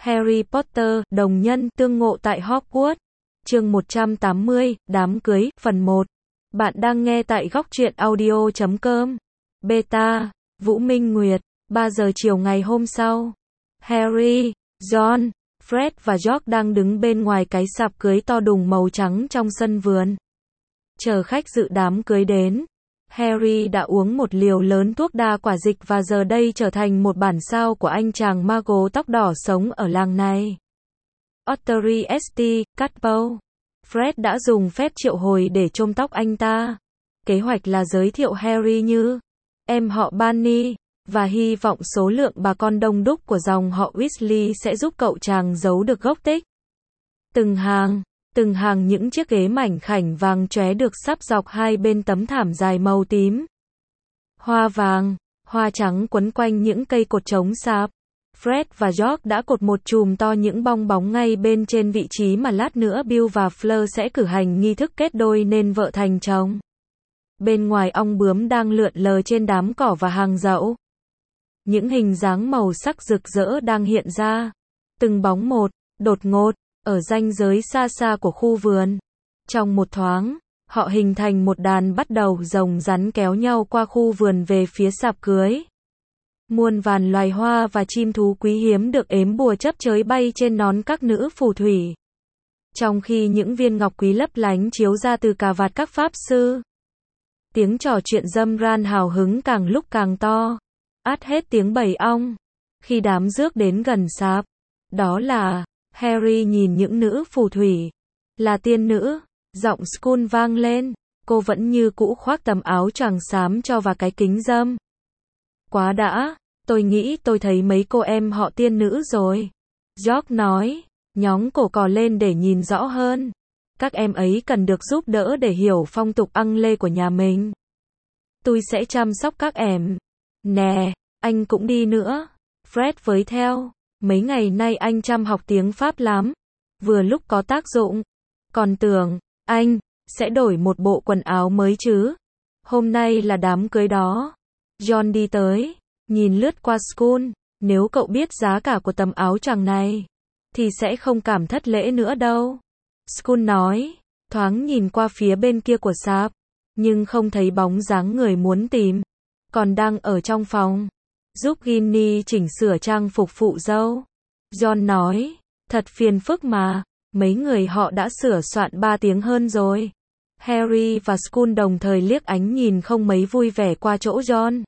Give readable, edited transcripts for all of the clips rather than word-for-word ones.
Harry Potter, đồng nhân, tương ngộ tại Hogwarts. Chương 180, đám cưới, phần 1. Bạn đang nghe tại góc truyện audio.com. Beta, Vũ Minh Nguyệt, 3 giờ chiều ngày hôm sau. Harry, Ron, Fred và George đang đứng bên ngoài cái sạp cưới to đùng màu trắng trong sân vườn. Chờ khách dự đám cưới đến. Harry đã uống một liều lớn thuốc đa quả dịch và giờ đây trở thành một bản sao của anh chàng Mago tóc đỏ sống ở làng này. Ottery St. Catbow. Fred đã dùng phép triệu hồi để chôm tóc anh ta. Kế hoạch là giới thiệu Harry như em họ Barney, và hy vọng số lượng bà con đông đúc của dòng họ Weasley sẽ giúp cậu chàng giấu được gốc tích. Từng hàng những chiếc ghế mảnh khảnh vàng chóe được sắp dọc hai bên tấm thảm dài màu tím. Hoa vàng, hoa trắng quấn quanh những cây cột chống sạp. Fred và George đã cột một chùm to những bong bóng ngay bên trên vị trí mà lát nữa Bill và Fleur sẽ cử hành nghi thức kết đôi nên vợ thành chồng. Bên ngoài ong bướm đang lượn lờ trên đám cỏ và hàng dậu. Những hình dáng màu sắc rực rỡ đang hiện ra. Từng bóng một, đột ngột, ở ranh giới xa xa của khu vườn. Trong một thoáng, họ hình thành một đàn bắt đầu rồng rắn kéo nhau qua khu vườn về phía sạp cưới. Muôn vàn loài hoa và chim thú quý hiếm được ếm bùa chấp chới bay trên nón các nữ phù thủy. Trong khi những viên ngọc quý lấp lánh chiếu ra từ cà vạt các pháp sư. Tiếng trò chuyện râm ran hào hứng càng lúc càng to. Át hết tiếng bầy ong. Khi đám rước đến gần sạp, đó là Harry nhìn những nữ phù thủy. Là tiên nữ, giọng Skull vang lên. Cô vẫn như cũ khoác tấm áo choàng xám cho và cái kính râm. Quá đã, tôi nghĩ tôi thấy mấy cô em họ tiên nữ rồi. George nói, nhóng cổ cò lên để nhìn rõ hơn. Các em ấy cần được giúp đỡ để hiểu phong tục ăng lê của nhà mình. Tôi sẽ chăm sóc các em. Nè, anh cũng đi nữa. Fred với theo. Mấy ngày nay anh chăm học tiếng Pháp lắm. Vừa lúc có tác dụng. Còn tưởng, anh sẽ đổi một bộ quần áo mới chứ. Hôm nay là đám cưới đó. John đi tới, nhìn lướt qua Skull. Nếu cậu biết giá cả của tấm áo choàng này, thì sẽ không cảm thất lễ nữa đâu. Skull nói, thoáng nhìn qua phía bên kia của sạp, nhưng không thấy bóng dáng người muốn tìm. Còn đang ở trong phòng, giúp Ginny chỉnh sửa trang phục phụ dâu. John nói, thật phiền phức mà, mấy người họ đã sửa soạn 3 tiếng hơn rồi. Harry và Skull đồng thời liếc ánh nhìn không mấy vui vẻ qua chỗ John.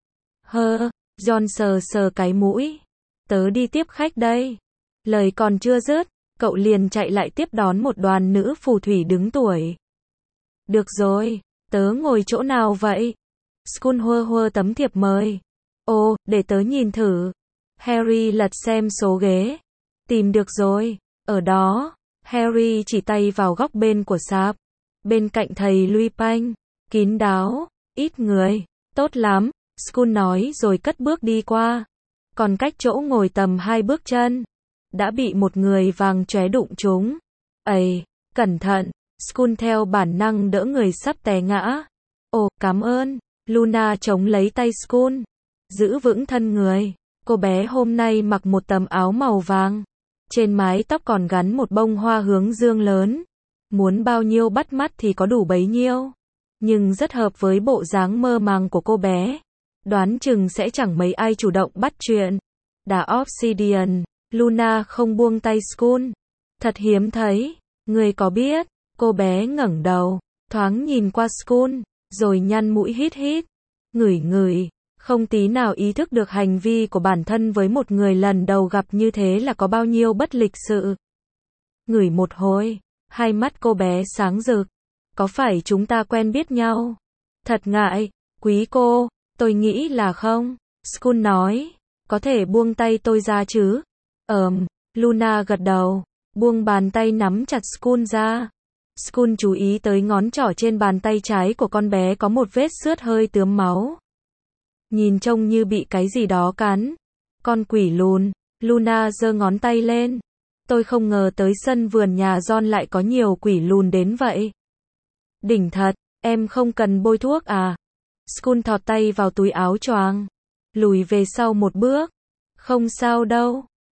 John sờ sờ cái mũi. Tớ đi tiếp khách đây. Lời còn chưa dứt, cậu liền chạy lại tiếp đón một đoàn nữ phù thủy đứng tuổi. Được rồi, tớ ngồi chỗ nào vậy? Skull hơ tấm thiệp mời. Ồ, để tớ nhìn thử. Harry lật xem số ghế. Tìm được rồi, ở đó. Harry chỉ tay vào góc bên của sạp. Bên cạnh thầy Lupin. Kín đáo, ít người. Tốt lắm, Skull nói rồi cất bước đi qua. Còn cách chỗ ngồi tầm 2 bước chân, đã bị một người vàng chóe đụng trúng. Ây, cẩn thận. Skull theo bản năng đỡ người sắp té ngã. Ồ, cảm ơn. Luna chống lấy tay Skull. Giữ vững thân người. Cô bé hôm nay mặc một tấm áo màu vàng. Trên mái tóc còn gắn một bông hoa hướng dương lớn. Muốn bao nhiêu bắt mắt thì có đủ bấy nhiêu. Nhưng rất hợp với bộ dáng mơ màng của cô bé. Đoán chừng sẽ chẳng mấy ai chủ động bắt chuyện. Đá Obsidian. Luna không buông tay Skull. Thật hiếm thấy. Người có biết? Cô bé ngẩng đầu, thoáng nhìn qua Skull, rồi nhăn mũi hít hít. Ngửi, không tí nào ý thức được hành vi của bản thân với một người lần đầu gặp như thế là có bao nhiêu bất lịch sự. Ngửi một hồi, hai mắt cô bé sáng rực. Có phải chúng ta quen biết nhau? Thật ngại, quý cô, tôi nghĩ là không. Skull nói, có thể buông tay tôi ra chứ? Luna gật đầu, buông bàn tay nắm chặt Skull ra. Skull chú ý tới ngón trỏ trên bàn tay trái của con bé có một vết xước hơi tướm máu. Nhìn trông như bị cái gì đó cắn. Con quỷ lùn. Luna giơ ngón tay lên. Tôi không ngờ tới sân vườn nhà Ron lại có nhiều quỷ lùn đến vậy. Đỉnh thật, em không cần bôi thuốc à? Skull thọt tay vào túi áo choàng. Lùi về sau một bước. Không sao đâu.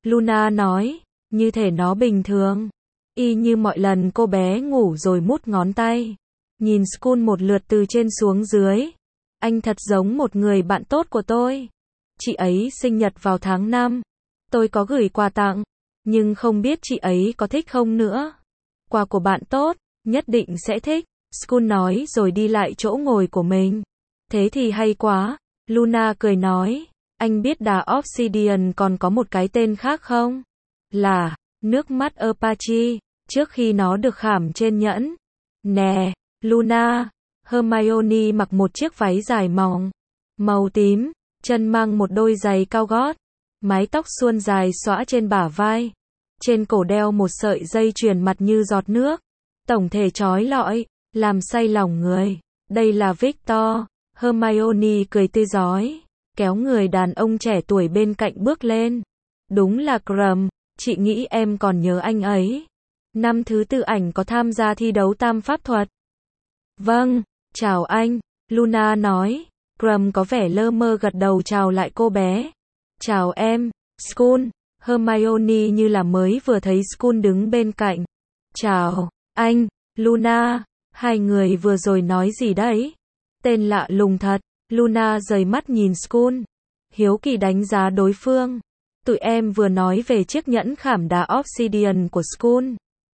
Luna nói, như thể nó bình thường. Y như mọi lần cô bé ngủ rồi mút ngón tay. Nhìn Skun một lượt từ trên xuống dưới. Anh thật giống một người bạn tốt của tôi. Chị ấy sinh nhật vào tháng 5. Tôi có gửi quà tặng, nhưng không biết chị ấy có thích không nữa. Quà của bạn tốt, nhất định sẽ thích. Skun nói rồi đi lại chỗ ngồi của mình. Thế thì hay quá. Luna cười nói, anh biết đá Obsidian còn có một cái tên khác không? Là, nước mắt Apache, trước khi nó được khảm trên nhẫn. Nè, Luna. Hermione mặc một chiếc váy dài mỏng, màu tím, chân mang một đôi giày cao gót, mái tóc suôn dài xõa trên bả vai. Trên cổ đeo một sợi dây chuyền mặt như giọt nước. Tổng thể trói lọi, làm say lòng người. Đây là Victor. Hermione cười tươi rói, kéo người đàn ông trẻ tuổi bên cạnh bước lên. Đúng là Krum, chị nghĩ em còn nhớ anh ấy. Năm thứ tư ảnh có tham gia thi đấu tam pháp thuật. Vâng, chào anh, Luna nói. Krum có vẻ lơ mơ gật đầu chào lại cô bé. Chào em, Skun. Hermione như là mới vừa thấy Skun đứng bên cạnh. Chào, anh, Luna. Hai người vừa rồi nói gì đấy? Tên lạ lùng thật. Luna rời mắt nhìn Skun, hiếu kỳ đánh giá đối phương. Tụi em vừa nói về chiếc nhẫn khảm đá Obsidian của Skun.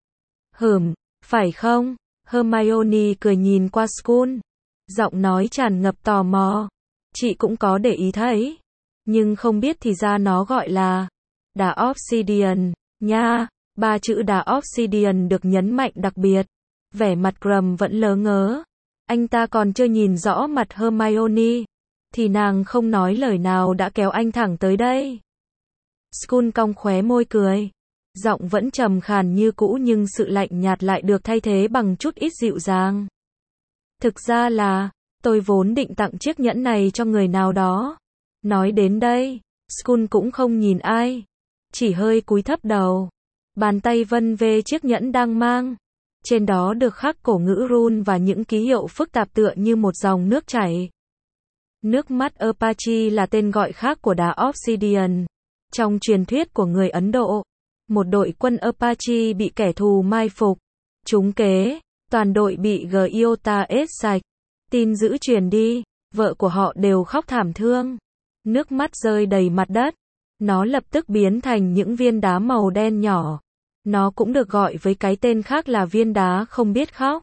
Phải không? Hermione cười nhìn qua Skun, giọng nói tràn ngập tò mò. Chị cũng có để ý thấy, nhưng không biết thì ra nó gọi là đá Obsidian nha. Ba chữ đá Obsidian được nhấn mạnh đặc biệt. Vẻ mặt Krum vẫn lớ ngớ. Anh ta còn chưa nhìn rõ mặt Hermione, thì nàng không nói lời nào đã kéo anh thẳng tới đây. Skun cong khóe môi cười. Giọng vẫn trầm khàn như cũ nhưng sự lạnh nhạt lại được thay thế bằng chút ít dịu dàng. Thực ra là, tôi vốn định tặng chiếc nhẫn này cho người nào đó. Nói đến đây, Skun cũng không nhìn ai, chỉ hơi cúi thấp đầu. Bàn tay vân về chiếc nhẫn đang mang. Trên đó được khắc cổ ngữ rune và những ký hiệu phức tạp tựa như một dòng nước chảy. Nước mắt Apache là tên gọi khác của đá Obsidian. Trong truyền thuyết của người Ấn Độ, một đội quân Apache bị kẻ thù mai phục, trúng kế, toàn đội bị Giota ết sạch. Tin dữ truyền đi, vợ của họ đều khóc thảm thương. Nước mắt rơi đầy mặt đất. Nó lập tức biến thành những viên đá màu đen nhỏ. Nó cũng được gọi với cái tên khác là viên đá không biết khóc.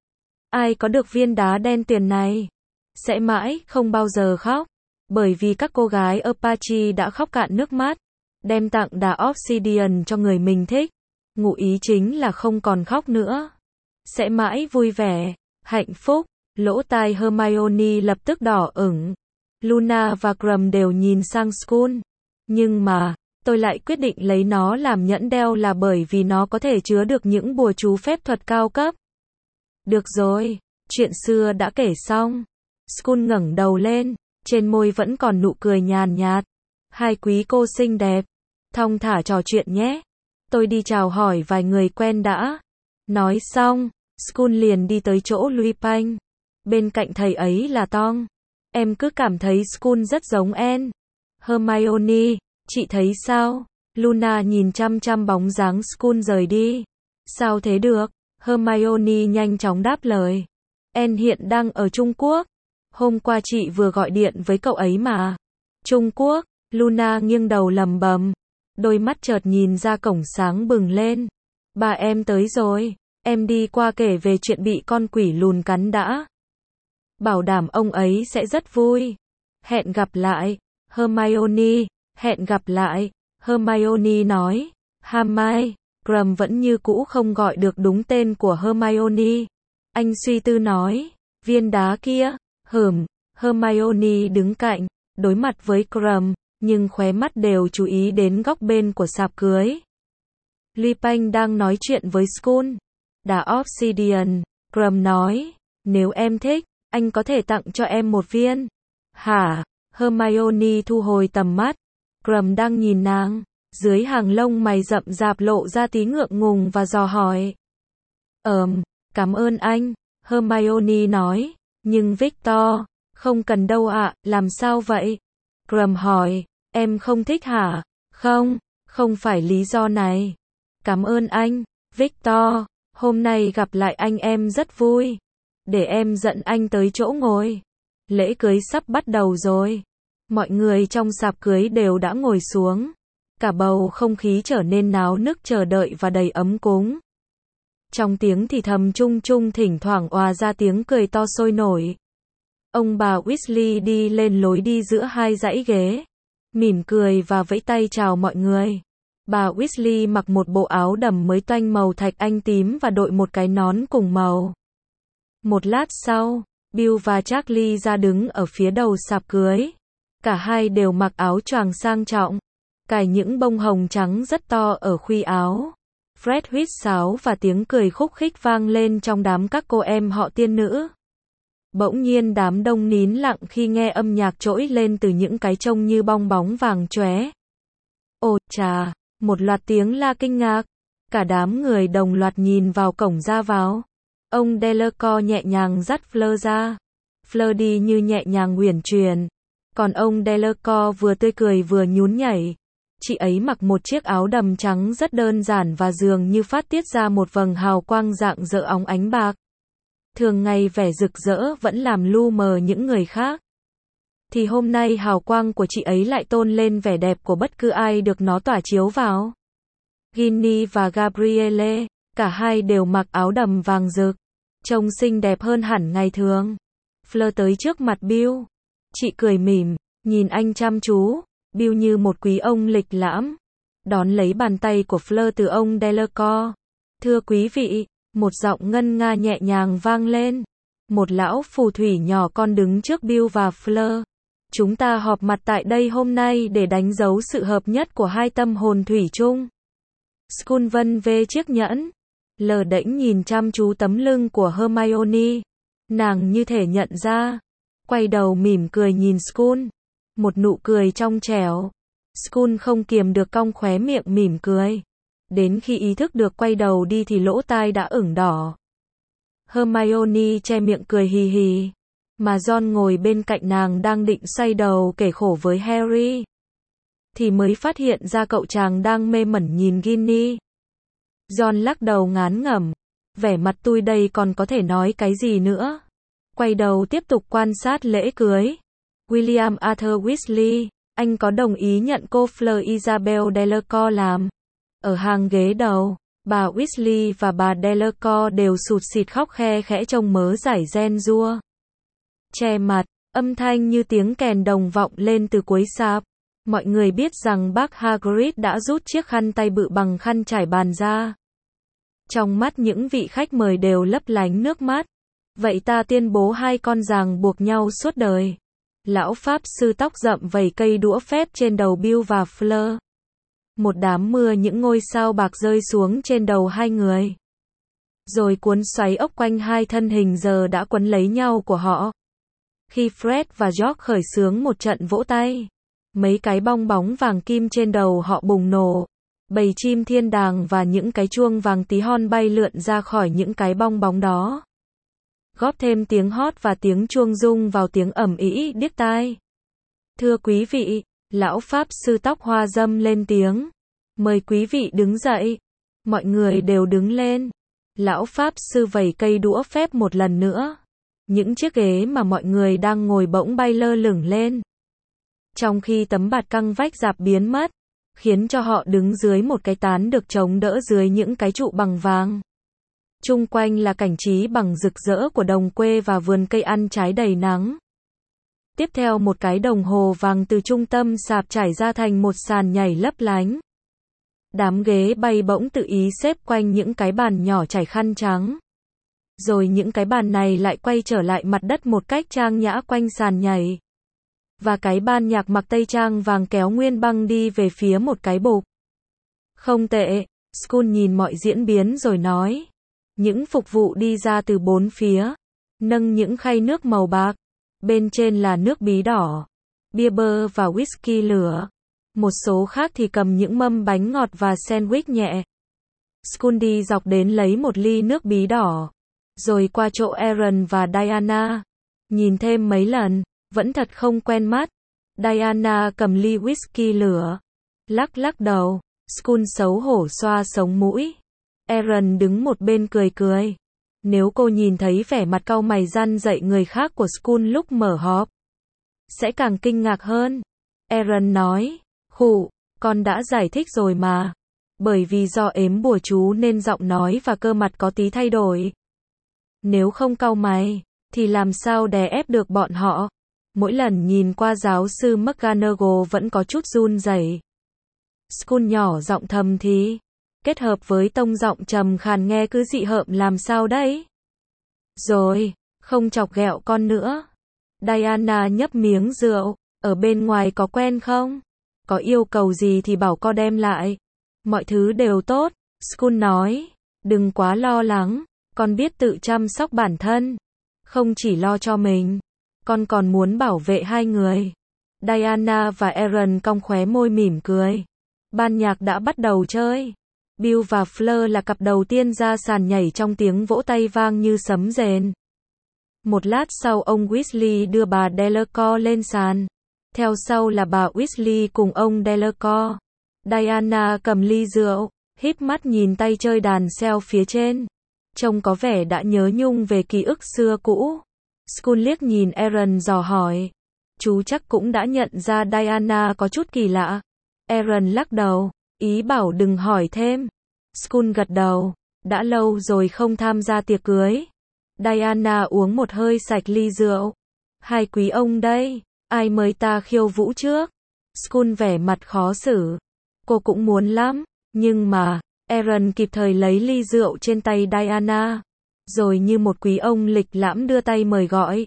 Ai có được viên đá đen tuyền này sẽ mãi không bao giờ khóc, bởi vì các cô gái Apache đã khóc cạn nước mắt, đem tặng đá Obsidian cho người mình thích. Ngụ ý chính là không còn khóc nữa, sẽ mãi vui vẻ, hạnh phúc. Lỗ tai Hermione lập tức đỏ ửng. Luna và Krum đều nhìn sang Skun. Nhưng mà, tôi lại quyết định lấy nó làm nhẫn đeo là bởi vì nó có thể chứa được những bùa chú phép thuật cao cấp. Được rồi, chuyện xưa đã kể xong. Skun ngẩng đầu lên, trên môi vẫn còn nụ cười nhàn nhạt. Hai quý cô xinh đẹp, thong thả trò chuyện nhé. Tôi đi chào hỏi vài người quen đã. Nói xong, Skun liền đi tới chỗ Lupin. Bên cạnh thầy ấy là Tong. Em cứ cảm thấy Skun rất giống En. Hermione, chị thấy sao? Luna nhìn chăm chăm bóng dáng Skun rời đi. Sao thế được? Hermione nhanh chóng đáp lời. En hiện đang ở Trung Quốc. Hôm qua chị vừa gọi điện với cậu ấy mà. Trung Quốc, Luna nghiêng đầu lẩm bẩm. Đôi mắt chợt nhìn ra cổng sáng bừng lên. Bà em tới rồi. Em đi qua kể về chuyện bị con quỷ lùn cắn đã. Bảo đảm ông ấy sẽ rất vui. Hẹn gặp lại, Hermione. Hẹn gặp lại, Hermione nói. Hermione, Krum vẫn như cũ không gọi được đúng tên của Hermione. Anh suy tư nói, viên đá kia, Hermione đứng cạnh, đối mặt với Krum, nhưng khóe mắt đều chú ý đến góc bên của sạp cưới. Lupin đang nói chuyện với Skun. Đá Obsidian, Krum nói, nếu em thích, anh có thể tặng cho em một viên. Hả? Hermione thu hồi tầm mắt. Krum đang nhìn nàng, dưới hàng lông mày rậm rạp lộ ra tí ngượng ngùng và dò hỏi. Cảm ơn anh, Hermione nói, nhưng Victor, không cần đâu ạ, làm sao vậy? Krum hỏi, em không thích hả? Không phải lý do này. Cảm ơn anh, Victor. Hôm nay gặp lại anh em rất vui. Để em dẫn anh tới chỗ ngồi. Lễ cưới sắp bắt đầu rồi. Mọi người trong sạp cưới đều đã ngồi xuống. Cả bầu không khí trở nên náo nức chờ đợi và đầy ấm cúng. Trong tiếng thì thầm chung chung thỉnh thoảng òa ra tiếng cười to sôi nổi. Ông bà Weasley đi lên lối đi giữa hai dãy ghế. Mỉm cười và vẫy tay chào mọi người. Bà Weasley mặc một bộ áo đầm mới toanh màu thạch anh tím và đội một cái nón cùng màu. Một lát sau, Bill và Charlie ra đứng ở phía đầu sạp cưới. Cả hai đều mặc áo choàng sang trọng, cài những bông hồng trắng rất to ở khuy áo. Fred huýt sáo và tiếng cười khúc khích vang lên trong đám các cô em họ tiên nữ. Bỗng nhiên đám đông nín lặng khi nghe âm nhạc trỗi lên từ những cái trông như bong bóng vàng chóe. Ồ chà, một loạt tiếng la kinh ngạc. Cả đám người đồng loạt nhìn vào cổng ra vào. Ông Delacour nhẹ nhàng dắt Fleur ra. Fleur đi như nhẹ nhàng uyển chuyển. Còn ông Delacour vừa tươi cười vừa nhún nhảy. Chị ấy mặc một chiếc áo đầm trắng rất đơn giản và dường như phát tiết ra một vầng hào quang rạng rỡ óng ánh bạc. Thường ngày vẻ rực rỡ vẫn làm lu mờ những người khác. Thì hôm nay hào quang của chị ấy lại tôn lên vẻ đẹp của bất cứ ai được nó tỏa chiếu vào. Ginny và Gabrielle, cả hai đều mặc áo đầm vàng rực. Trông xinh đẹp hơn hẳn ngày thường. Fleur tới trước mặt Bill. Chị cười mỉm, nhìn anh chăm chú. Bill như một quý ông lịch lãm. Đón lấy bàn tay của Fleur từ ông Delacour. Thưa quý vị, một giọng ngân nga nhẹ nhàng vang lên. Một lão phù thủy nhỏ con đứng trước Bill và Fleur. Chúng ta họp mặt tại đây hôm nay để đánh dấu sự hợp nhất của hai tâm hồn thủy chung. Skun vân vê chiếc nhẫn. Lờ đễnh nhìn chăm chú tấm lưng của Hermione. Nàng như thể nhận ra. Quay đầu mỉm cười nhìn Skun. Một nụ cười trong trẻo. Skun không kiềm được cong khóe miệng mỉm cười. Đến khi ý thức được quay đầu đi thì lỗ tai đã ửng đỏ. Hermione che miệng cười hì hì. Mà Ron ngồi bên cạnh nàng đang định xoay đầu kể khổ với Harry. Thì mới phát hiện ra cậu chàng đang mê mẩn nhìn Ginny. Ron lắc đầu ngán ngẩm. Vẻ mặt tui đây còn có thể nói cái gì nữa. Quay đầu tiếp tục quan sát lễ cưới. William Arthur Weasley, anh có đồng ý nhận cô Fleur Isabel Delacour làm? Ở hàng ghế đầu, bà Weasley và bà Delacour đều sụt sịt khóc khe khẽ trông mớ giải gen rua. Che mặt, âm thanh như tiếng kèn đồng vọng lên từ cuối sạp. Mọi người biết rằng bác Hagrid đã rút chiếc khăn tay bự bằng khăn trải bàn ra. Trong mắt những vị khách mời đều lấp lánh nước mắt. Vậy ta tuyên bố hai con ràng buộc nhau suốt đời. Lão pháp sư tóc rậm vẩy cây đũa phép trên đầu Bill và Fleur. Một đám mưa những ngôi sao bạc rơi xuống trên đầu hai người. Rồi cuốn xoáy ốc quanh hai thân hình giờ đã quấn lấy nhau của họ. Khi Fred và George khởi xướng một trận vỗ tay, mấy cái bong bóng vàng kim trên đầu họ bùng nổ. Bầy chim thiên đàng và những cái chuông vàng tí hon bay lượn ra khỏi những cái bong bóng đó. Góp thêm tiếng hót và tiếng chuông rung vào tiếng ầm ĩ điếc tai. Thưa quý vị, lão pháp sư tóc hoa râm lên tiếng. Mời quý vị đứng dậy. Mọi người đều đứng lên. Lão pháp sư vẩy cây đũa phép một lần nữa. Những chiếc ghế mà mọi người đang ngồi bỗng bay lơ lửng lên. Trong khi tấm bạt căng vách rạp biến mất, khiến cho họ đứng dưới một cái tán được chống đỡ dưới những cái trụ bằng vàng. Chung quanh là cảnh trí bằng rực rỡ của đồng quê và vườn cây ăn trái đầy nắng. Tiếp theo một cái đồng hồ vàng từ trung tâm sạp trải ra thành một sàn nhảy lấp lánh. Đám ghế bay bỗng tự ý xếp quanh những cái bàn nhỏ trải khăn trắng. Rồi những cái bàn này lại quay trở lại mặt đất một cách trang nhã quanh sàn nhảy. Và cái ban nhạc mặc tây trang vàng kéo nguyên băng đi về phía một cái bục. Không tệ, Skun nhìn mọi diễn biến rồi nói. Những phục vụ đi ra từ bốn phía, nâng những khay nước màu bạc. Bên trên là nước bí đỏ, bia bơ và whisky lửa. Một số khác thì cầm những mâm bánh ngọt và sandwich nhẹ. Skun đi dọc đến lấy một ly nước bí đỏ. Rồi qua chỗ Aaron và Diana. Nhìn thêm mấy lần, vẫn thật không quen mắt. Diana cầm ly whisky lửa. Lắc lắc đầu. Skun xấu hổ xoa sống mũi. Aaron đứng một bên cười cười. Nếu cô nhìn thấy vẻ mặt cau mày răn dạy người khác của Skun lúc mở họp, sẽ càng kinh ngạc hơn. Aaron nói, khụ, con đã giải thích rồi mà. Bởi vì do ếm bùa chú nên giọng nói và cơ mặt có tí thay đổi. Nếu không cau mày, thì làm sao đè ép được bọn họ. Mỗi lần nhìn qua giáo sư McGonagall vẫn có chút run rẩy. Skun nhỏ giọng thầm thì, kết hợp với tông giọng trầm khàn nghe cứ dị hợm làm sao đấy. Rồi, không chọc ghẹo con nữa. Diana nhấp miếng rượu, ở bên ngoài có quen không? Có yêu cầu gì thì bảo con đem lại. Mọi thứ đều tốt, Skun nói, đừng quá lo lắng, con biết tự chăm sóc bản thân. Không chỉ lo cho mình, con còn muốn bảo vệ hai người. Diana và Aaron cong khóe môi mỉm cười. Ban nhạc đã bắt đầu chơi. Bill và Fleur là cặp đầu tiên ra sàn nhảy trong tiếng vỗ tay vang như sấm rền. Một lát sau ông Weasley đưa bà Delacour lên sàn. Theo sau là bà Weasley cùng ông Delacour. Diana cầm ly rượu, híp mắt nhìn tay chơi đàn seo phía trên. Trông có vẻ đã nhớ nhung về ký ức xưa cũ. Skun liếc nhìn Aaron dò hỏi. Chú chắc cũng đã nhận ra Diana có chút kỳ lạ. Aaron lắc đầu, ý bảo đừng hỏi thêm. Skun gật đầu, đã lâu rồi không tham gia tiệc cưới. Diana uống một hơi sạch ly rượu. Hai quý ông đây, ai mời ta khiêu vũ trước? Skun vẻ mặt khó xử. Cô cũng muốn lắm, nhưng mà, Aaron kịp thời lấy ly rượu trên tay Diana. Rồi như một quý ông lịch lãm đưa tay mời gọi.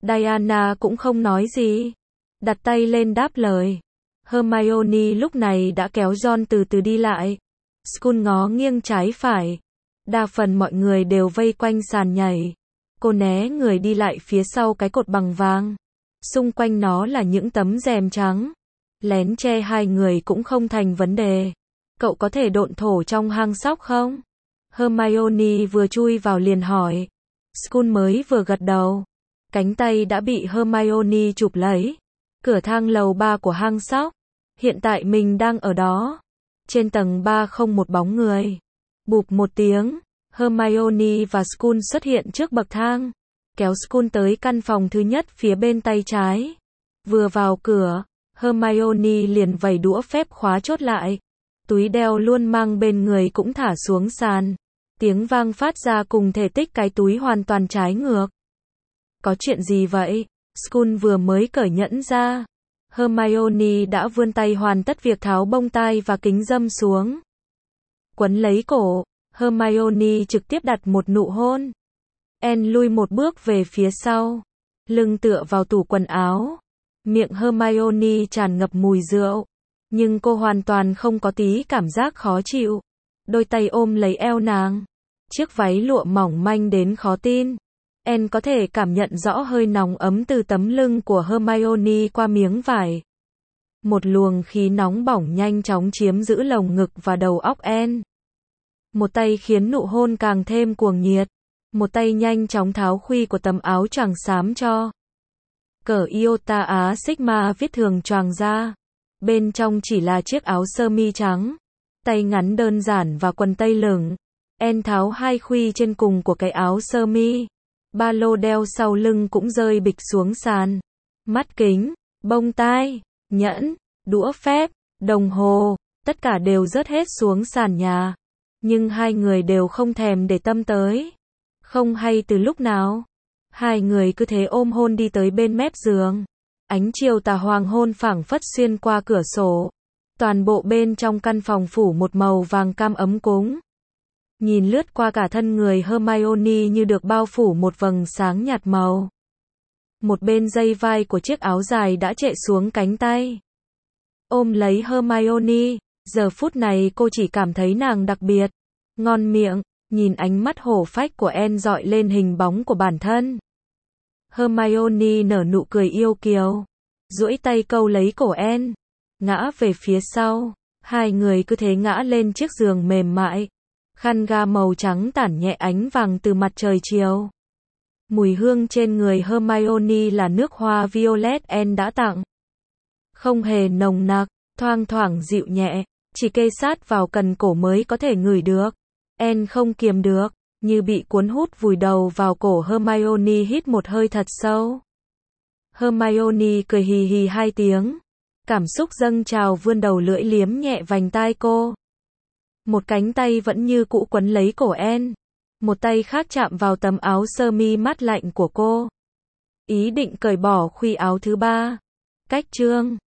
Diana cũng không nói gì. Đặt tay lên đáp lời. Hermione lúc này đã kéo Ron từ từ đi lại. Skun ngó nghiêng trái phải. Đa phần mọi người đều vây quanh sàn nhảy. Cô né người đi lại phía sau cái cột bằng vàng. Xung quanh nó là những tấm rèm trắng. Lén che hai người cũng không thành vấn đề. Cậu có thể độn thổ trong hang sóc không? Hermione vừa chui vào liền hỏi. Skun mới vừa gật đầu. Cánh tay đã bị Hermione chụp lấy. Cửa thang lầu 3 của hang sóc. Hiện tại mình đang ở đó. Trên tầng 3 không một bóng người. Bụp một tiếng, Hermione và Skun xuất hiện trước bậc thang. Kéo Skun tới căn phòng thứ nhất phía bên tay trái. Vừa vào cửa, Hermione liền vẩy đũa phép khóa chốt lại. Túi đeo luôn mang bên người cũng thả xuống sàn. Tiếng vang phát ra cùng thể tích cái túi hoàn toàn trái ngược. Có chuyện gì vậy? Skun vừa mới cởi nhẫn ra. Hermione đã vươn tay hoàn tất việc tháo bông tai và kính râm xuống. Quấn lấy cổ, Hermione trực tiếp đặt một nụ hôn. Anne lui một bước về phía sau, lưng tựa vào tủ quần áo. Miệng Hermione tràn ngập mùi rượu, nhưng cô hoàn toàn không có tí cảm giác khó chịu. Đôi tay ôm lấy eo nàng. Chiếc váy lụa mỏng manh đến khó tin. Anne có thể cảm nhận rõ hơi nóng ấm từ tấm lưng của Hermione qua miếng vải. Một luồng khí nóng bỏng nhanh chóng chiếm giữ lồng ngực và đầu óc Anne. Một tay khiến nụ hôn càng thêm cuồng nhiệt. Một tay nhanh chóng tháo khuy của tấm áo choàng xám cho. Cởi Iota Á Sigma viết thường choàng ra. Bên trong chỉ là chiếc áo sơ mi trắng. Tay ngắn đơn giản và quần tây lửng. Anne tháo hai khuy trên cùng của cái áo sơ mi. Ba lô đeo sau lưng cũng rơi bịch xuống sàn. Mắt kính, bông tai, nhẫn, đũa phép, đồng hồ, tất cả đều rớt hết xuống sàn nhà. Nhưng hai người đều không thèm để tâm tới. Không hay từ lúc nào. Hai người cứ thế ôm hôn đi tới bên mép giường. Ánh chiều tà hoàng hôn phảng phất xuyên qua cửa sổ. Toàn bộ bên trong căn phòng phủ một màu vàng cam ấm cúng. Nhìn lướt qua cả thân người Hermione như được bao phủ một vầng sáng nhạt màu. Một bên dây vai của chiếc áo dài đã trệ xuống cánh tay. Ôm lấy Hermione, giờ phút này cô chỉ cảm thấy nàng đặc biệt. Ngon miệng, nhìn ánh mắt hổ phách của Anne dọi lên hình bóng của bản thân. Hermione nở nụ cười yêu kiều. Duỗi tay câu lấy cổ Anne. Ngã về phía sau. Hai người cứ thế ngã lên chiếc giường mềm mại. Khăn ga màu trắng tản nhẹ ánh vàng từ mặt trời chiều. Mùi hương trên người Hermione là nước hoa violet Anne đã tặng. Không hề nồng nặc, thoang thoảng dịu nhẹ. chỉ kê sát vào cần cổ mới có thể ngửi được. Anne không kiềm được, như bị cuốn hút vùi đầu vào cổ Hermione hít một hơi thật sâu. Hermione cười hì hì 2 tiếng. Cảm xúc dâng trào vươn đầu lưỡi liếm nhẹ vành tai cô. Một cánh tay vẫn như cũ quấn lấy cổ Anne. Một tay khác chạm vào tấm áo sơ mi mát lạnh của cô. Ý định cởi bỏ khuy áo thứ 3. Cách chương